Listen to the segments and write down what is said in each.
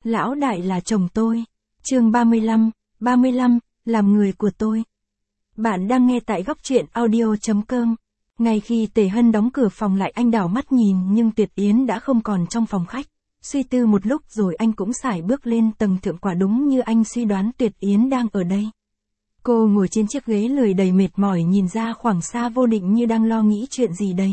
Lão đại là chồng tôi. Chương 35, làm người của tôi. Bạn đang nghe tại góc truyện audio.com. Ngay khi Tề Hân đóng cửa phòng lại, anh đảo mắt nhìn nhưng Tuyệt Yến đã không còn trong phòng khách. Suy tư một lúc rồi anh cũng sải bước lên tầng thượng, quả đúng như anh suy đoán, Tuyệt Yến đang ở đây. Cô ngồi trên chiếc ghế lười đầy mệt mỏi, nhìn ra khoảng xa vô định như đang lo nghĩ chuyện gì đấy.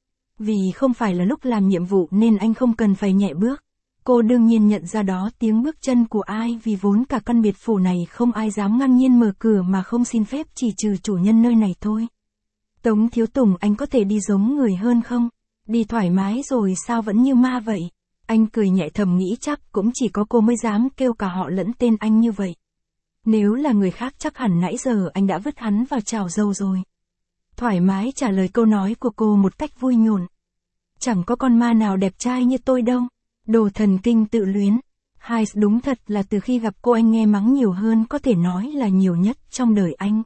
Vì không phải là lúc làm nhiệm vụ nên anh không cần phải nhẹ bước. Cô đương nhiên nhận ra đó tiếng bước chân của ai, vì vốn cả căn biệt phủ này không ai dám ngang nhiên mở cửa mà không xin phép, chỉ trừ chủ nhân nơi này thôi. Tống Thiếu Tùng, anh có thể đi giống người hơn không? Đi thoải mái rồi sao vẫn như ma vậy? Anh cười nhẹ, thầm nghĩ chắc cũng chỉ có cô mới dám kêu cả họ lẫn tên anh như vậy. Nếu là người khác chắc hẳn nãy giờ anh đã vứt hắn vào chảo dầu rồi. Thoải mái trả lời câu nói của cô một cách vui nhộn. Chẳng có con ma nào đẹp trai như tôi đâu. Đồ thần kinh tự luyến. Hai, đúng thật là từ khi gặp cô anh nghe mắng nhiều hơn, có thể nói là nhiều nhất trong đời anh.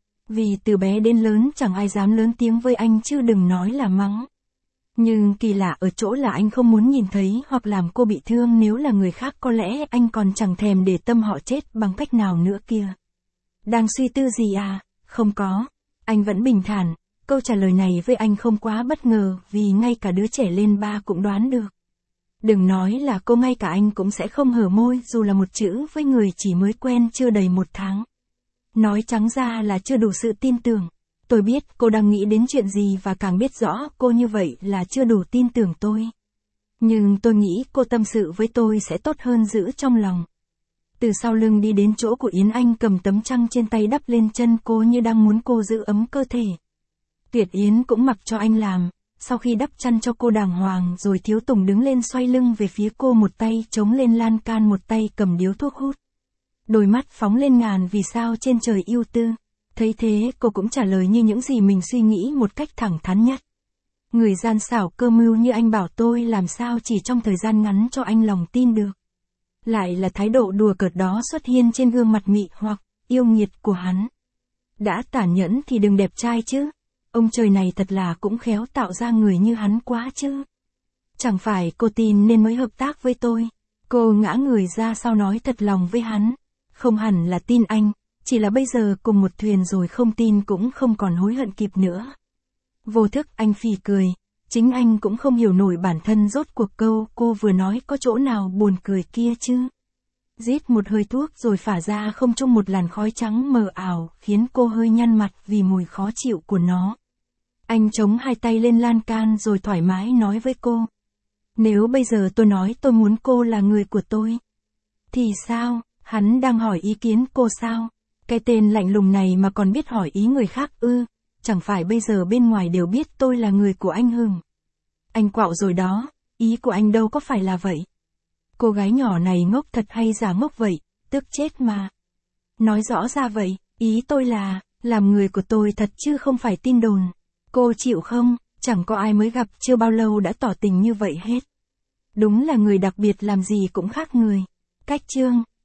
Vì từ bé đến lớn chẳng ai dám lớn tiếng với anh, chứ đừng nói là mắng. Nhưng kỳ lạ ở chỗ là anh không muốn nhìn thấy hoặc làm cô bị thương. Nếu là người khác có lẽ anh còn chẳng thèm để tâm họ chết bằng cách nào nữa kia. Đang suy tư gì à? Không có. Anh vẫn bình thản. Câu trả lời này với anh không quá bất ngờ, vì ngay cả đứa trẻ lên 3 cũng đoán được. Đừng nói là cô, ngay cả anh cũng sẽ không hở môi dù là một chữ với người chỉ mới quen chưa đầy 1 tháng. Nói trắng ra là chưa đủ sự tin tưởng. Tôi biết cô đang nghĩ đến chuyện gì và càng biết rõ cô như vậy là chưa đủ tin tưởng tôi. Nhưng tôi nghĩ cô tâm sự với tôi sẽ tốt hơn giữ trong lòng. Từ sau lưng đi đến chỗ của Yến, anh cầm tấm chăn trên tay đắp lên chân cô như đang muốn cô giữ ấm cơ thể. Tuyệt Yến cũng mặc cho anh làm. Sau khi đắp chăn cho cô đàng hoàng rồi, Thiếu Tùng đứng lên xoay lưng về phía cô, một tay chống lên lan can, một tay cầm điếu thuốc hút. Đôi mắt phóng lên ngàn vì sao trên trời ưu tư. Thấy thế cô cũng trả lời như những gì mình suy nghĩ một cách thẳng thắn nhất. Người gian xảo cơ mưu như anh bảo tôi làm sao chỉ trong thời gian ngắn cho anh lòng tin được. Lại là thái độ đùa cợt đó xuất hiện trên gương mặt mị hoặc yêu nghiệt của hắn. Đã tàn nhẫn thì đừng đẹp trai chứ. Ông trời này thật là cũng khéo tạo ra người như hắn quá chứ. Chẳng phải cô tin nên mới hợp tác với tôi. Cô ngã người ra sau nói thật lòng với hắn. Không hẳn là tin anh, chỉ là bây giờ cùng một thuyền rồi, không tin cũng không còn hối hận kịp nữa. Vô thức anh phì cười. Chính anh cũng không hiểu nổi bản thân rốt cuộc câu cô vừa nói có chỗ nào buồn cười kia chứ. Rít một hơi thuốc rồi phả ra không trung một làn khói trắng mờ ảo, khiến cô hơi nhăn mặt vì mùi khó chịu của nó. Anh chống hai tay lên lan can rồi thoải mái nói với cô. Nếu bây giờ tôi nói tôi muốn cô là người của tôi, thì sao? Hắn đang hỏi ý kiến cô sao? Cái tên lạnh lùng này mà còn biết hỏi ý người khác ư? Chẳng phải bây giờ bên ngoài đều biết tôi là người của anh hừng? Anh quạo rồi đó, ý của anh đâu có phải là vậy. Cô gái nhỏ này ngốc thật hay giả ngốc vậy, tức chết mà. Nói rõ ra vậy, ý tôi là, làm người của tôi thật chứ không phải tin đồn. Cô chịu không? Chẳng có ai mới gặp chưa bao lâu đã tỏ tình như vậy hết. Đúng là người đặc biệt, làm gì cũng khác người. Cách chương